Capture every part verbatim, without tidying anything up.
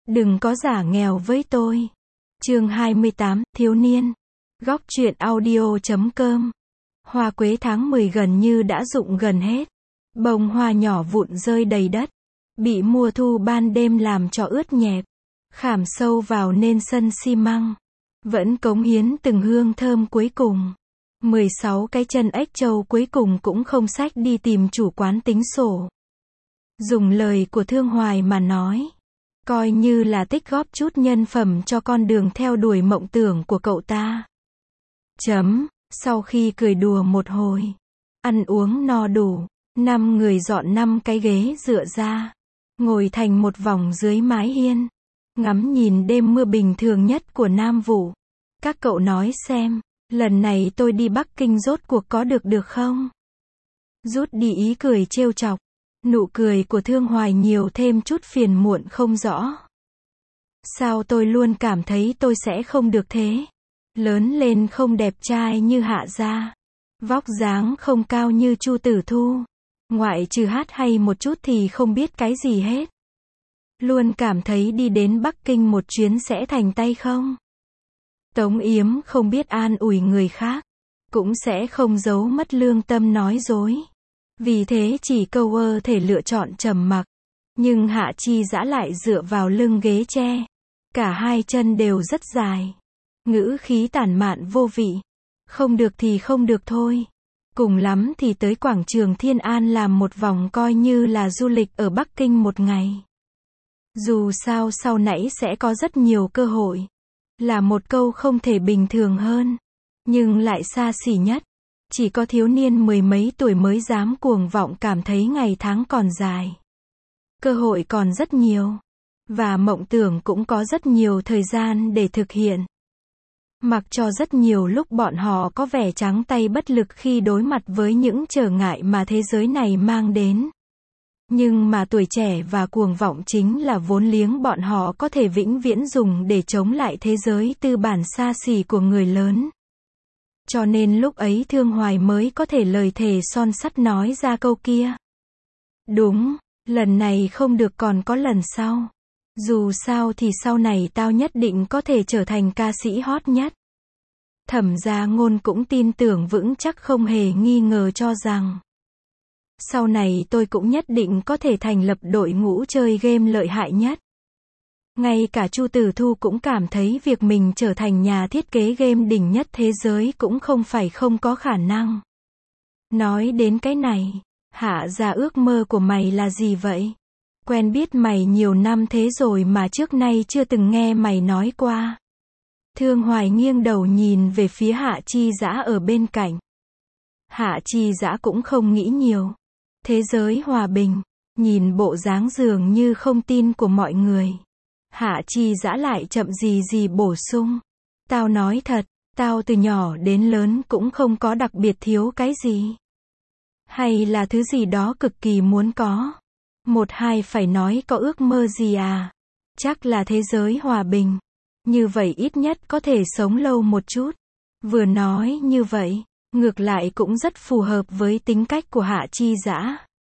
Đừng có giả nghèo với tôi. Chương hai mươi tám, thiếu niên. Góc truyện audio chấm com. Hoa quế tháng mười gần như đã rụng gần hết. Bông hoa nhỏ vụn rơi đầy đất. Bị mùa thu ban đêm làm cho ướt nhẹp. Khảm sâu vào nên sân xi măng. Vẫn cống hiến từng hương thơm cuối cùng. mười sáu cái chân ếch trâu cuối cùng cũng không xách đi tìm chủ quán tính sổ. Dùng lời của Thương Hoài mà nói, coi như là tích góp chút nhân phẩm cho con đường theo đuổi mộng tưởng của cậu ta. Chấm, sau khi cười đùa một hồi, ăn uống no đủ, năm người dọn năm cái ghế dựa ra, ngồi thành một vòng dưới mái hiên, ngắm nhìn đêm mưa bình thường nhất của Nam Vũ. Các cậu nói xem, lần này tôi đi Bắc Kinh rốt cuộc có được được không? Rút đi ý cười trêu chọc. Nụ cười của Thương Hoài nhiều thêm chút phiền muộn không rõ. Sao tôi luôn cảm thấy tôi sẽ không được thế? Lớn lên không đẹp trai như Hạ Gia. Vóc dáng không cao như Chu Tử Thu. Ngoại trừ hát hay một chút thì không biết cái gì hết. Luôn cảm thấy đi đến Bắc Kinh một chuyến sẽ thành tay không? Tống Yếm không biết an ủi người khác. Cũng sẽ không giấu mất lương tâm nói dối. Vì thế chỉ câu ơ thể lựa chọn trầm mặc. Nhưng Hạ Chi Dã lại dựa vào lưng ghế tre. Cả hai chân đều rất dài. Ngữ khí tản mạn vô vị. Không được thì không được thôi. Cùng lắm thì tới quảng trường Thiên An làm một vòng coi như là du lịch ở Bắc Kinh một ngày. Dù sao sau nãy sẽ có rất nhiều cơ hội. Là một câu không thể bình thường hơn. Nhưng lại xa xỉ nhất. Chỉ có thiếu niên mười mấy tuổi mới dám cuồng vọng cảm thấy ngày tháng còn dài. Cơ hội còn rất nhiều. Và mộng tưởng cũng có rất nhiều thời gian để thực hiện. Mặc cho rất nhiều lúc bọn họ có vẻ trắng tay bất lực khi đối mặt với những trở ngại mà thế giới này mang đến. Nhưng mà tuổi trẻ và cuồng vọng chính là vốn liếng bọn họ có thể vĩnh viễn dùng để chống lại thế giới tư bản xa xỉ của người lớn. Cho nên lúc ấy Thương Hoài mới có thể lời thề son sắt nói ra câu kia. Đúng, lần này không được còn có lần sau. Dù sao thì sau này tao nhất định có thể trở thành ca sĩ hot nhất. Thẩm Gia Ngôn cũng tin tưởng vững chắc không hề nghi ngờ cho rằng sau này tôi cũng nhất định có thể thành lập đội ngũ chơi game lợi hại nhất. Ngay cả Chu Tử Thu cũng cảm thấy việc mình trở thành nhà thiết kế game đỉnh nhất thế giới cũng không phải không có khả năng. Nói đến cái này, Hạ Gia ước mơ của mày là gì vậy? Quen biết mày nhiều năm thế rồi mà trước nay chưa từng nghe mày nói qua. Thương Hoài nghiêng đầu nhìn về phía Hạ Chi Dã ở bên cạnh. Hạ Chi Dã cũng không nghĩ nhiều. Thế giới hòa bình, nhìn bộ dáng dường như không tin của mọi người. Hạ Chi Dã lại chậm gì gì bổ sung. Tao nói thật, tao từ nhỏ đến lớn cũng không có đặc biệt thiếu cái gì. Hay là thứ gì đó cực kỳ muốn có. Một hai phải nói có ước mơ gì à? Chắc là thế giới hòa bình. Như vậy ít nhất có thể sống lâu một chút. Vừa nói như vậy, ngược lại cũng rất phù hợp với tính cách của Hạ Chi Dã.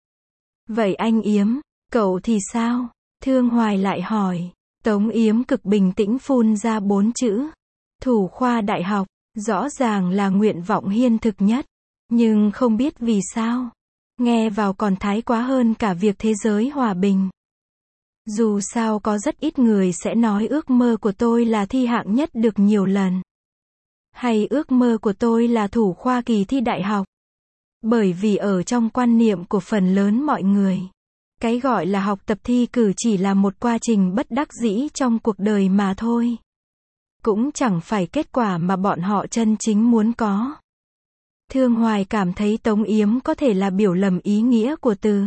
Vậy anh Yếm, cậu thì sao? Thương Hoài lại hỏi. Tống Yếm cực bình tĩnh phun ra bốn chữ. Thủ khoa đại học, rõ ràng là nguyện vọng hiên thực nhất. Nhưng không biết vì sao. Nghe vào còn thái quá hơn cả việc thế giới hòa bình. Dù sao có rất ít người sẽ nói ước mơ của tôi là thi hạng nhất được nhiều lần. Hay ước mơ của tôi là thủ khoa kỳ thi đại học. Bởi vì ở trong quan niệm của phần lớn mọi người, cái gọi là học tập thi cử chỉ là một quá trình bất đắc dĩ trong cuộc đời mà thôi. Cũng chẳng phải kết quả mà bọn họ chân chính muốn có. Thương Hoài cảm thấy Tống Yếm có thể là biểu lầm ý nghĩa của từ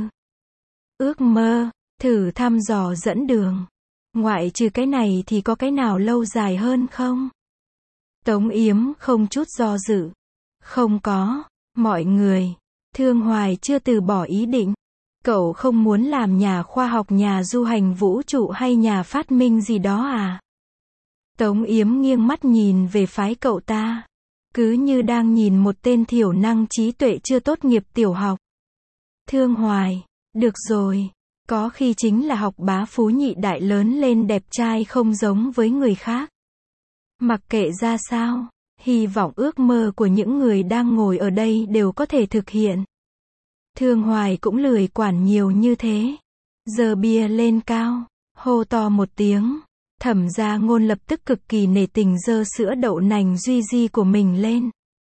ước mơ, thử thăm dò dẫn đường. Ngoại trừ cái này thì có cái nào lâu dài hơn không? Tống Yếm không chút do dự. Không có, mọi người. Thương Hoài chưa từ bỏ ý định. Cậu không muốn làm nhà khoa học, nhà du hành vũ trụ hay nhà phát minh gì đó à? Tống Yếm nghiêng mắt nhìn về phái cậu ta. Cứ như đang nhìn một tên thiểu năng trí tuệ chưa tốt nghiệp tiểu học. Thương Hoài, được rồi. Có khi chính là học bá phú nhị đại lớn lên đẹp trai không giống với người khác. Mặc kệ ra sao, hy vọng ước mơ của những người đang ngồi ở đây đều có thể thực hiện. Thương Hoài cũng lười quản nhiều như thế. Giơ bia lên cao, hô to một tiếng. Thẩm Gia Ngôn lập tức cực kỳ nể tình giơ sữa đậu nành duy di của mình lên.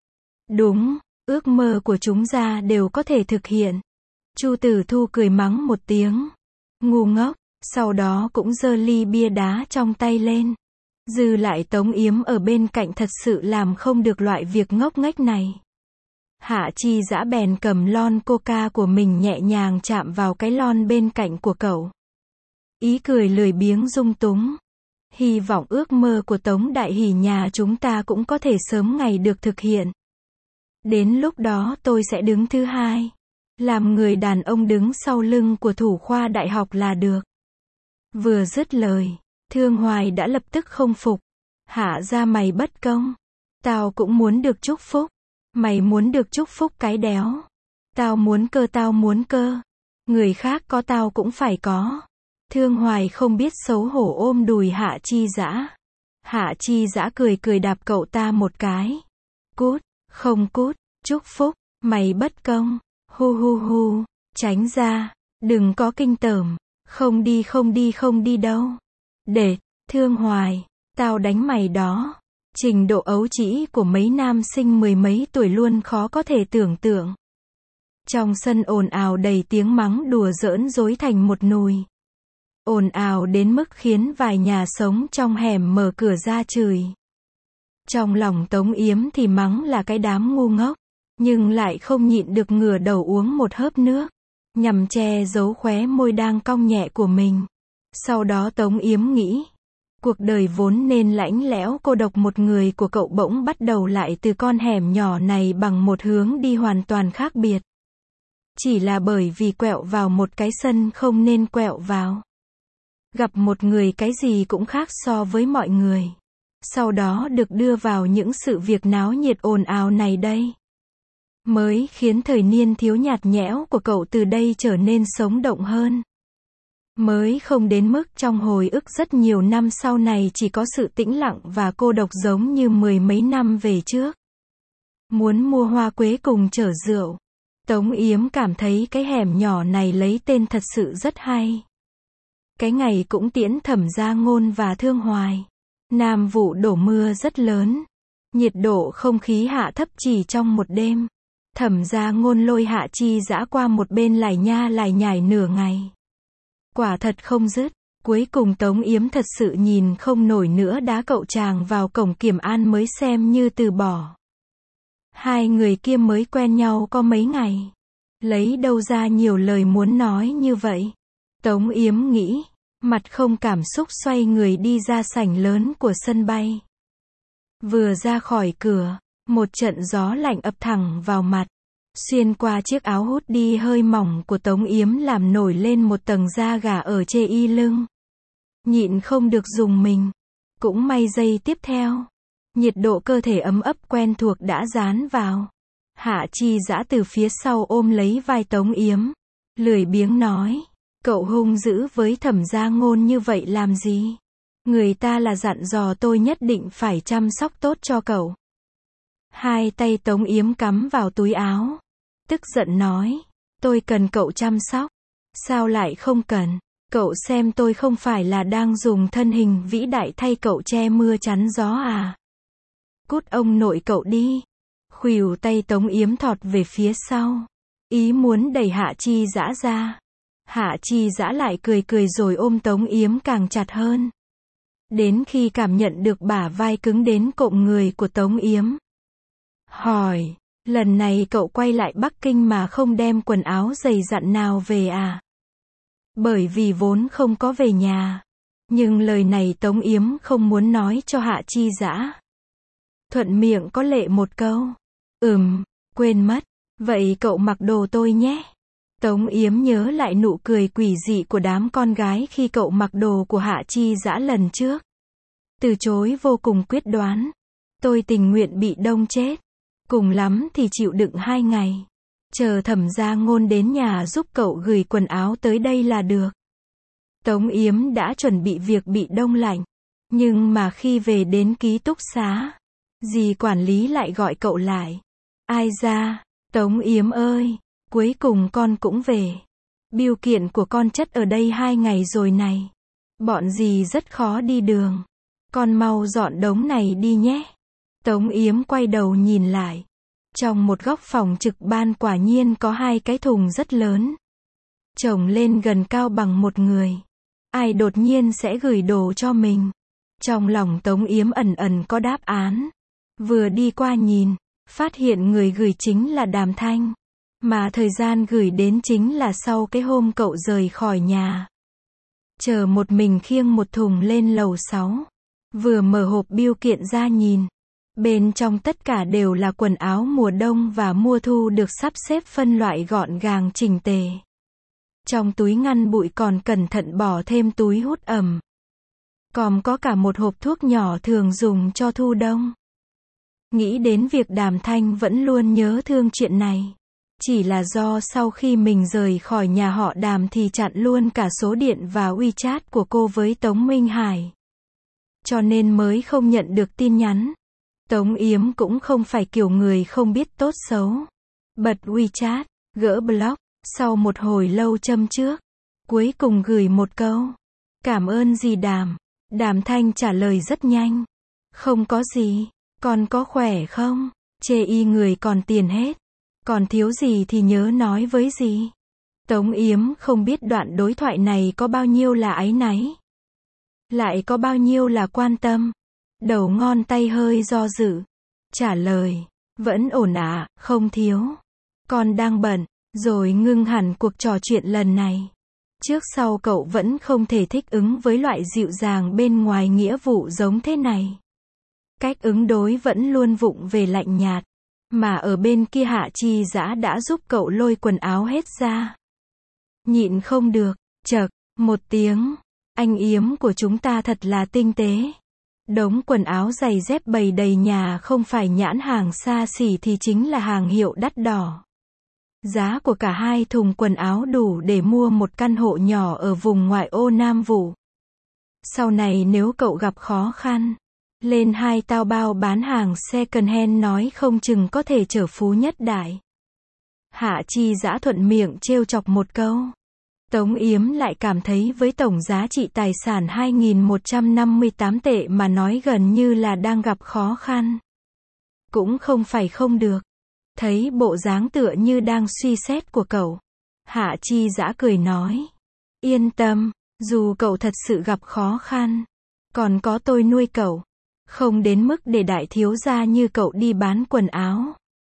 Đúng, ước mơ của chúng ta đều có thể thực hiện. Chu Tử Thu cười mắng một tiếng. Ngu ngốc, sau đó cũng giơ ly bia đá trong tay lên. Dư lại Tống Yếm ở bên cạnh thật sự làm không được loại việc ngốc nghếch này. Hạ Chi Dã bèn cầm lon coca của mình nhẹ nhàng chạm vào cái lon bên cạnh của cậu. Ý cười lười biếng dung túng. Hy vọng ước mơ của Tống Đại Hỷ nhà chúng ta cũng có thể sớm ngày được thực hiện. Đến lúc đó tôi sẽ đứng thứ hai. Làm người đàn ông đứng sau lưng của thủ khoa đại học là được. Vừa dứt lời, Thương Hoài đã lập tức không phục. Hạ ra mày bất công. Tao cũng muốn được chúc phúc. Mày muốn được chúc phúc cái đéo. Tao muốn cơ tao muốn cơ. Người khác có tao cũng phải có. Thương Hoài không biết xấu hổ ôm đùi Hạ Chi Dã. Hạ Chi Dã cười cười đạp cậu ta một cái. Cút, không cút, chúc phúc, mày bất công. Hu hu hu, tránh ra, đừng có kinh tởm. Không đi không đi không đi đâu. Để, Thương Hoài, tao đánh mày đó. Trình độ ấu trĩ của mấy nam sinh mười mấy tuổi luôn khó có thể tưởng tượng. Trong sân ồn ào đầy tiếng mắng đùa giỡn rối thành một nùi. Ồn ào đến mức khiến vài nhà sống trong hẻm mở cửa ra chửi. Trong lòng Tống Yếm thì mắng là cái đám ngu ngốc, nhưng lại không nhịn được ngửa đầu uống một hớp nước, nhằm che giấu khóe môi đang cong nhẹ của mình. Sau đó Tống Yếm nghĩ, cuộc đời vốn nên lạnh lẽo cô độc một người của cậu bỗng bắt đầu lại từ con hẻm nhỏ này bằng một hướng đi hoàn toàn khác biệt. Chỉ là bởi vì quẹo vào một cái sân không nên quẹo vào. Gặp một người cái gì cũng khác so với mọi người. Sau đó được đưa vào những sự việc náo nhiệt ồn ào này đây. Mới khiến thời niên thiếu nhạt nhẽo của cậu từ đây trở nên sống động hơn. Mới không đến mức trong hồi ức rất nhiều năm sau này chỉ có sự tĩnh lặng và cô độc giống như mười mấy năm về trước. Muốn mua hoa quế cùng chở rượu. Tống Yếm cảm thấy cái hẻm nhỏ này lấy tên thật sự rất hay. Cái ngày cũng tiễn Thẩm Gia Ngôn và Thương Hoài. Nam vụ đổ mưa rất lớn. Nhiệt độ không khí hạ thấp chỉ trong một đêm. Thẩm Gia Ngôn lôi Hạ Chi Dã qua một bên lải nha lải nhải nửa ngày. Quả thật không dứt. Cuối cùng Tống Yếm thật sự nhìn không nổi nữa đá cậu chàng vào cổng kiểm an mới xem như từ bỏ. Hai người kia mới quen nhau có mấy ngày. Lấy đâu ra nhiều lời muốn nói như vậy. Tống Yếm nghĩ. Mặt không cảm xúc xoay người đi ra sảnh lớn của sân bay. Vừa ra khỏi cửa, một trận gió lạnh ập thẳng vào mặt. Xuyên qua chiếc áo hút đi hơi mỏng của Tống Yếm làm nổi lên một tầng da gà ở chê y lưng. Nhịn không được dùng mình. Cũng may giây tiếp theo. Nhiệt độ cơ thể ấm ấp quen thuộc đã dán vào. Hạ Chi Dã từ phía sau ôm lấy vai Tống Yếm. Lười biếng nói. Cậu hung dữ với Thẩm Gia Ngôn như vậy làm gì? Người ta là dặn dò tôi nhất định phải chăm sóc tốt cho cậu. Hai tay Tống Yếm cắm vào túi áo. Tức giận nói. Tôi cần cậu chăm sóc. Sao lại không cần? Cậu xem tôi không phải là đang dùng thân hình vĩ đại thay cậu che mưa chắn gió à? Cút ông nội cậu đi. Khuỷu tay Tống Yếm thọt về phía sau. Ý muốn đẩy Hạ Chi Dã ra. Hạ Chi Dã lại cười cười rồi ôm Tống Yếm càng chặt hơn. Đến khi cảm nhận được bả vai cứng đến cộm người của Tống Yếm. Hỏi, lần này cậu quay lại Bắc Kinh mà không đem quần áo dày dặn nào về à? Bởi vì vốn không có về nhà. Nhưng lời này Tống Yếm không muốn nói cho Hạ Chi Dã. Thuận miệng có lệ một câu. Ừm, quên mất. Vậy cậu mặc đồ tôi nhé. Tống Yếm nhớ lại nụ cười quỷ dị của đám con gái khi cậu mặc đồ của Hạ Chi Dã lần trước. Từ chối vô cùng quyết đoán. Tôi tình nguyện bị đông chết. Cùng lắm thì chịu đựng hai ngày. chờ Thẩm Gia Ngôn đến nhà giúp cậu gửi quần áo tới đây là được. Tống Yếm đã chuẩn bị việc bị đông lạnh, nhưng mà khi về đến ký túc xá, dì quản lý lại gọi cậu lại. Ai ra, Tống Yếm ơi, cuối cùng con cũng về. Bưu kiện của con chất ở đây hai ngày rồi này. Bọn dì rất khó đi đường. Con mau dọn đống này đi nhé. Tống Yếm quay đầu nhìn lại. Trong một góc phòng trực ban quả nhiên có hai cái thùng rất lớn, chồng lên gần cao bằng một người. Ai đột nhiên sẽ gửi đồ cho mình? Trong lòng Tống Yếm ẩn ẩn có đáp án. Vừa đi qua nhìn, phát hiện người gửi chính là Đàm Thanh. Mà thời gian gửi đến chính là sau cái hôm cậu rời khỏi nhà. Chờ một mình khiêng một thùng lên lầu sáu. Vừa mở hộp bưu kiện ra nhìn. Bên trong tất cả đều là quần áo mùa đông và mùa thu được sắp xếp phân loại gọn gàng chỉnh tề. Trong túi ngăn bụi còn cẩn thận bỏ thêm túi hút ẩm. Còn có cả một hộp thuốc nhỏ thường dùng cho thu đông. Nghĩ đến việc Đàm Thanh vẫn luôn nhớ thương chuyện này. Chỉ là do sau khi mình rời khỏi nhà họ Đàm thì chặn luôn cả số điện và WeChat của cô với Tống Minh Hải. Cho nên mới không nhận được tin nhắn. Tống Yếm cũng không phải kiểu người không biết tốt xấu. Bật WeChat, gỡ block, sau một hồi lâu châm trước. Cuối cùng gửi một câu. Cảm ơn dì Đàm. Đàm Thanh trả lời rất nhanh. Không có gì, con có khỏe không? Chê y người còn tiền hết. Còn thiếu gì thì nhớ nói với dì. Tống Yếm không biết đoạn đối thoại này có bao nhiêu là áy náy, lại có bao nhiêu là quan tâm. Đầu ngón tay hơi do dự. Trả lời, vẫn ổn ạ, à, không thiếu. Con đang bận, rồi ngưng hẳn cuộc trò chuyện lần này. Trước sau cậu vẫn không thể thích ứng với loại dịu dàng bên ngoài nghĩa vụ giống thế này. Cách ứng đối vẫn luôn vụng về lạnh nhạt. Mà ở bên kia Hạ Chi Dã đã giúp cậu lôi quần áo hết ra. Nhịn không được, chậc, một tiếng. Anh Yếm của chúng ta thật là tinh tế. Đống quần áo giày dép bày đầy nhà không phải nhãn hàng xa xỉ thì chính là hàng hiệu đắt đỏ. Giá của cả hai thùng quần áo đủ để mua một căn hộ nhỏ ở vùng ngoại ô Nam Vũ. Sau này nếu cậu gặp khó khăn, lên hai tao bao bán hàng second hand nói không chừng có thể trở phú nhất đại. Hạ Chi Dã thuận miệng trêu chọc một câu. Tống Yếm lại cảm thấy với tổng giá trị tài sản hai nghìn một trăm năm mươi tám tệ mà nói gần như là đang gặp khó khăn. Cũng không phải không được. Thấy bộ dáng tựa như đang suy xét của cậu, Hạ Chi Dã cười nói. Yên tâm, dù cậu thật sự gặp khó khăn, còn có tôi nuôi cậu. Không đến mức để đại thiếu gia như cậu đi bán quần áo.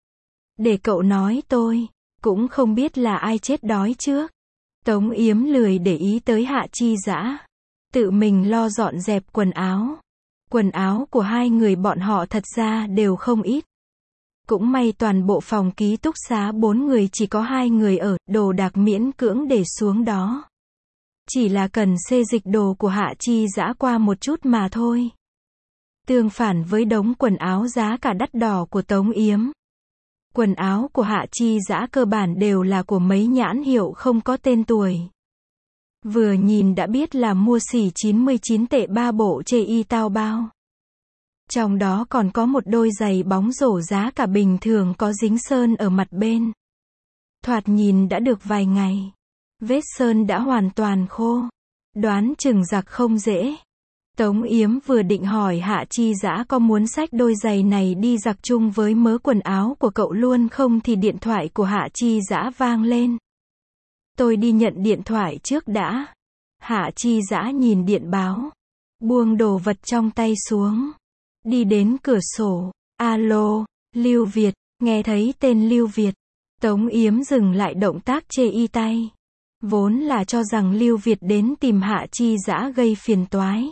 Để cậu nói tôi, cũng không biết là ai chết đói trước. Tống Yếm lười để ý tới Hạ Chi Dã. Tự mình lo dọn dẹp quần áo. Quần áo của hai người bọn họ thật ra đều không ít. Cũng may toàn bộ phòng ký túc xá bốn người chỉ có hai người ở, đồ đạc miễn cưỡng để xuống đó. Chỉ là cần xê dịch đồ của Hạ Chi Dã qua một chút mà thôi. Tương phản với đống quần áo giá cả đắt đỏ của Tống Yếm. Quần áo của Hạ Chi Dã cơ bản đều là của mấy nhãn hiệu không có tên tuổi. Vừa nhìn đã biết là mua xỉ chín mươi chín tệ ba bộ chê y tao bao. Trong đó còn có một đôi giày bóng rổ giá cả bình thường có dính sơn ở mặt bên. Thoạt nhìn đã được vài ngày. Vết sơn đã hoàn toàn khô. Đoán chừng giặt không dễ. Tống Yếm vừa định hỏi Hạ Chi Dã có muốn xách đôi giày này đi giặt chung với mớ quần áo của cậu luôn không thì điện thoại của Hạ Chi Dã vang lên. Tôi đi nhận điện thoại trước đã. Hạ Chi Dã nhìn điện báo. Buông đồ vật trong tay xuống. Đi đến cửa sổ. Alo, Lưu Việt. Nghe thấy tên Lưu Việt. Tống Yếm dừng lại động tác chê y tay. Vốn là cho rằng Lưu Việt đến tìm Hạ Chi Dã gây phiền toái.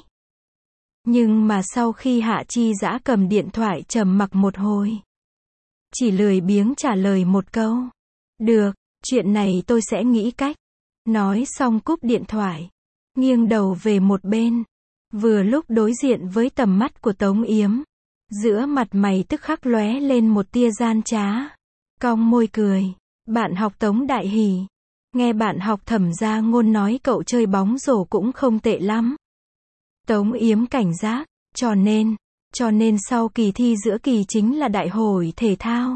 Nhưng mà sau khi Hạ Chi Dã cầm điện thoại trầm mặc một hồi. Chỉ lười biếng trả lời một câu. Được, chuyện này tôi sẽ nghĩ cách. Nói xong cúp điện thoại. Nghiêng đầu về một bên. Vừa lúc đối diện với tầm mắt của Tống Yếm. Giữa mặt mày tức khắc lóe lên một tia gian trá. Cong môi cười. Bạn học Tống Đại Hỷ. Nghe bạn học Thẩm Gia Ngôn nói cậu chơi bóng rổ cũng không tệ lắm. Tống Yếm cảnh giác, cho nên, cho nên sau kỳ thi giữa kỳ chính là đại hội thể thao.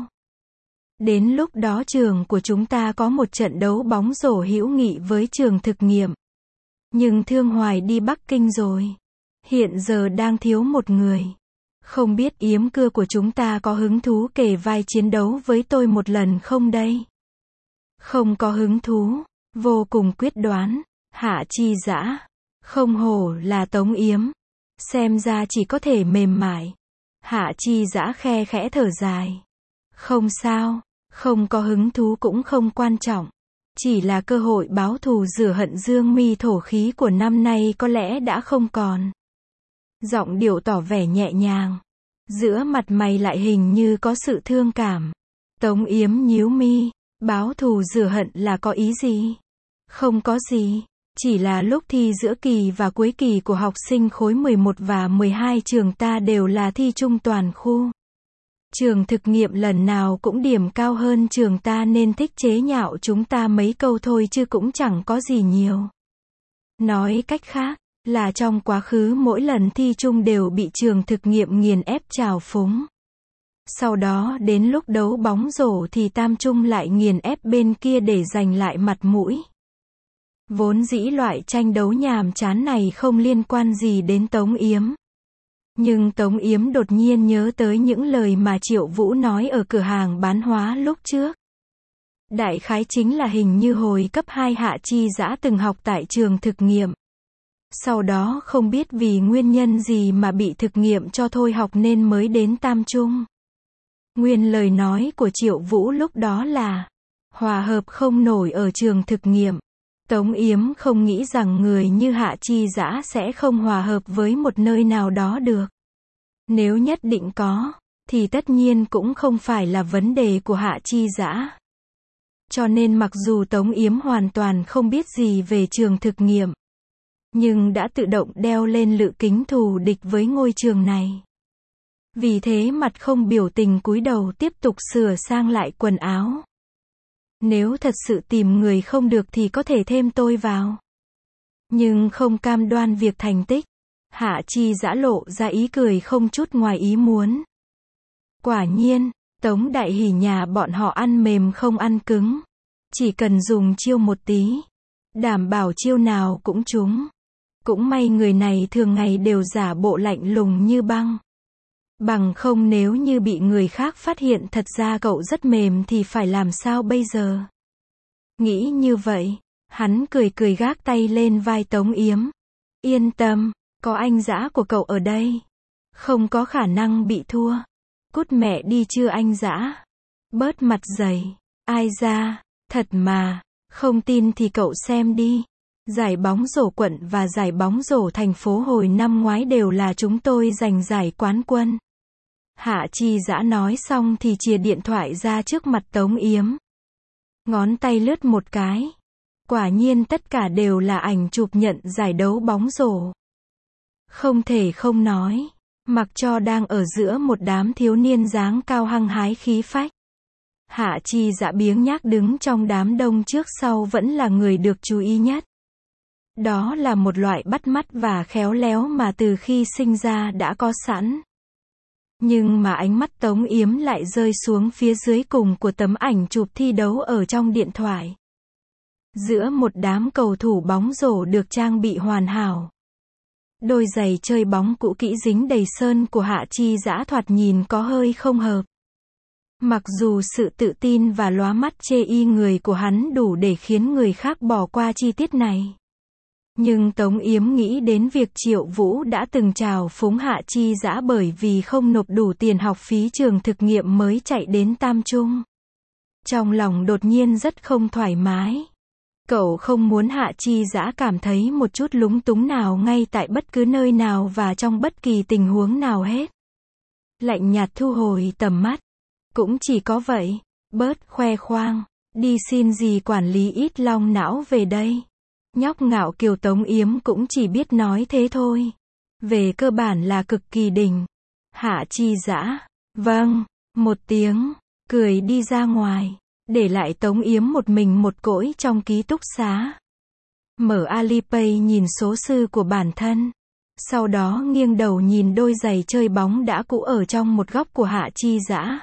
Đến lúc đó trường của chúng ta có một trận đấu bóng rổ hữu nghị với trường thực nghiệm. Nhưng Thương Hoài đi Bắc Kinh rồi. Hiện giờ đang thiếu một người. Không biết Yếm cưa của chúng ta có hứng thú kể vai chiến đấu với tôi một lần không đây? Không có hứng thú. Vô cùng quyết đoán. Hạ Chi Dã. Không hổ là Tống Yếm. Xem ra chỉ có thể mềm mại. Hạ Chi Dã khe khẽ thở dài. Không sao. Không có hứng thú cũng không quan trọng. Chỉ là cơ hội báo thù rửa hận dương mi thổ khí của năm nay có lẽ đã không còn. Giọng điệu tỏ vẻ nhẹ nhàng. Giữa mặt mày lại hình như có sự thương cảm. Tống Yếm nhíu mi. Báo thù rửa hận là có ý gì? Không có gì. Chỉ là lúc thi giữa kỳ và cuối kỳ của học sinh khối mười một và mười hai trường ta đều là thi chung toàn khu. Trường thực nghiệm lần nào cũng điểm cao hơn trường ta nên thích chế nhạo chúng ta mấy câu thôi chứ cũng chẳng có gì nhiều. Nói cách khác, là trong quá khứ mỗi lần thi chung đều bị trường thực nghiệm nghiền ép trào phúng. Sau đó đến lúc đấu bóng rổ thì tam trung lại nghiền ép bên kia để giành lại mặt mũi. Vốn dĩ loại tranh đấu nhàm chán này không liên quan gì đến Tống Yếm. Nhưng Tống Yếm đột nhiên nhớ tới những lời mà Triệu Vũ nói ở cửa hàng bán hóa lúc trước. Đại khái chính là hình như hồi cấp hai Hạ Chi Dã từng học tại trường thực nghiệm. Sau đó không biết vì nguyên nhân gì mà bị thực nghiệm cho thôi học nên mới đến tam trung. Nguyên lời nói của Triệu Vũ lúc đó là hòa hợp không nổi ở trường thực nghiệm. Tống Yếm không nghĩ rằng người như Hạ Chi Dã sẽ không hòa hợp với một nơi nào đó được. Nếu nhất định có, thì tất nhiên cũng không phải là vấn đề của Hạ Chi Dã. Cho nên mặc dù Tống Yếm hoàn toàn không biết gì về trường thực nghiệm, nhưng đã tự động đeo lên lự kính thù địch với ngôi trường này. Vì thế mặt không biểu tình cúi đầu tiếp tục sửa sang lại quần áo. Nếu thật sự tìm người không được thì có thể thêm tôi vào. Nhưng không cam đoan việc thành tích. Hạ Chi Dã lộ ra ý cười không chút ngoài ý muốn. Quả nhiên, Tống Đại Hỷ nhà bọn họ ăn mềm không ăn cứng. Chỉ cần dùng chiêu một tí. Đảm bảo chiêu nào cũng trúng. Cũng may người này thường ngày đều giả bộ lạnh lùng như băng. Bằng không nếu như bị người khác phát hiện thật ra cậu rất mềm thì phải làm sao bây giờ? Nghĩ như vậy, hắn cười cười gác tay lên vai Tống Yếm. Yên tâm, có anh Dã của cậu ở đây. Không có khả năng bị thua. Cút mẹ đi chưa anh Dã? Bớt mặt dày. Ai ra, thật mà, không tin thì cậu xem đi. Giải bóng rổ quận và giải bóng rổ thành phố hồi năm ngoái đều là chúng tôi giành giải quán quân. Hạ Chi Dã nói xong thì chìa điện thoại ra trước mặt Tống Yếm. Ngón tay lướt một cái. Quả nhiên tất cả đều là ảnh chụp nhận giải đấu bóng rổ. Không thể không nói, mặc cho đang ở giữa một đám thiếu niên dáng cao hăng hái khí phách. Hạ Chi Dã biếng nhác đứng trong đám đông trước sau vẫn là người được chú ý nhất. Đó là một loại bắt mắt và khéo léo mà từ khi sinh ra đã có sẵn. Nhưng mà ánh mắt Tống Yếm lại rơi xuống phía dưới cùng của tấm ảnh chụp thi đấu ở trong điện thoại. Giữa một đám cầu thủ bóng rổ được trang bị hoàn hảo. Đôi giày chơi bóng cũ kỹ dính đầy sơn của Hạ Chi Dã thoạt nhìn có hơi không hợp. Mặc dù sự tự tin và lóa mắt chê y người của hắn đủ để khiến người khác bỏ qua chi tiết này. Nhưng Tống Yếm nghĩ đến việc Triệu Vũ đã từng trào phúng Hạ Chi Dã bởi vì không nộp đủ tiền học phí trường thực nghiệm mới chạy đến tam trung. Trong lòng đột nhiên rất không thoải mái. Cậu không muốn Hạ Chi Dã cảm thấy một chút lúng túng nào ngay tại bất cứ nơi nào và trong bất kỳ tình huống nào hết. Lạnh nhạt thu hồi tầm mắt. Cũng chỉ có vậy. Bớt khoe khoang. Đi xin gì quản lý ít long não về đây. Nhóc ngạo kiều Tống Yếm cũng chỉ biết nói thế thôi. Về cơ bản là cực kỳ đỉnh. Hạ Chi Dã. Vâng. Một tiếng. Cười đi ra ngoài. để lại Tống Yếm một mình một cõi trong ký túc xá. Mở Alipay nhìn số sư của bản thân. Sau đó nghiêng đầu nhìn đôi giày chơi bóng đã cũ ở trong một góc của Hạ Chi Dã.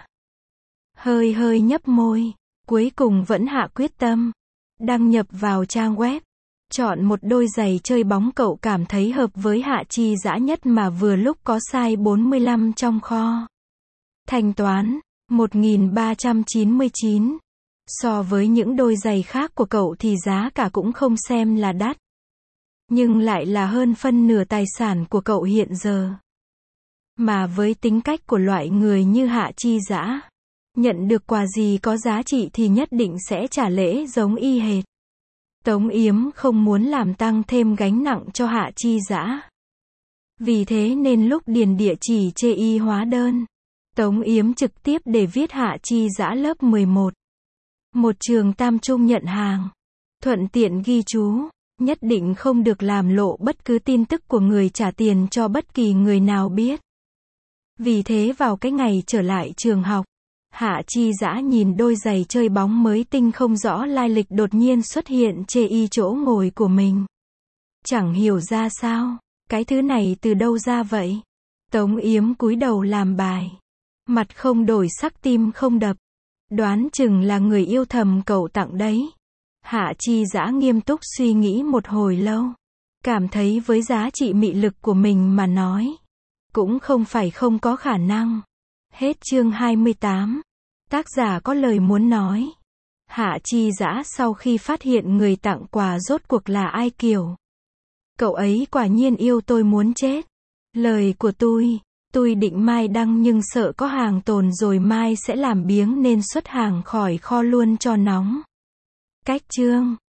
Hơi hơi nhấp môi. Cuối cùng vẫn hạ quyết tâm. Đăng nhập vào trang web. Chọn một đôi giày chơi bóng cậu cảm thấy hợp với Hạ Chi Dã nhất mà vừa lúc có size bốn mươi lăm trong kho. Thanh toán. một nghìn ba trăm chín mươi chín. So với những đôi giày khác của cậu thì giá cả cũng không xem là đắt. Nhưng lại là hơn phân nửa tài sản của cậu hiện giờ. Mà với tính cách của loại người như Hạ Chi Dã, nhận được quà gì có giá trị thì nhất định sẽ trả lễ giống y hệt. Tống Yếm không muốn làm tăng thêm gánh nặng cho Hạ Chi Dã. Vì thế nên lúc điền địa chỉ chê y hóa đơn, Tống Yếm trực tiếp để viết Hạ Chi Dã lớp mười một. Một trường tam trung nhận hàng. Thuận tiện ghi chú, nhất định không được làm lộ bất cứ tin tức của người trả tiền cho bất kỳ người nào biết. Vì thế vào cái ngày trở lại trường học, Hạ Chi Dã nhìn đôi giày chơi bóng mới tinh không rõ lai lịch đột nhiên xuất hiện chê y chỗ ngồi của mình. Chẳng hiểu ra sao, cái thứ này từ đâu ra vậy? Tống Yếm cúi đầu làm bài. Mặt không đổi sắc tim không đập. Đoán chừng là người yêu thầm cậu tặng đấy. Hạ Chi Dã nghiêm túc suy nghĩ một hồi lâu. Cảm thấy với giá trị mị lực của mình mà nói. Cũng không phải không có khả năng. Hết chương hai mươi tám. Tác giả có lời muốn nói. Hạ Chi Dã sau khi phát hiện người tặng quà rốt cuộc là ai kiểu. Cậu ấy quả nhiên yêu tôi muốn chết. Lời của tôi. Tôi định mai đăng nhưng sợ có hàng tồn rồi mai sẽ làm biếng nên xuất hàng khỏi kho luôn cho nóng. Cách chương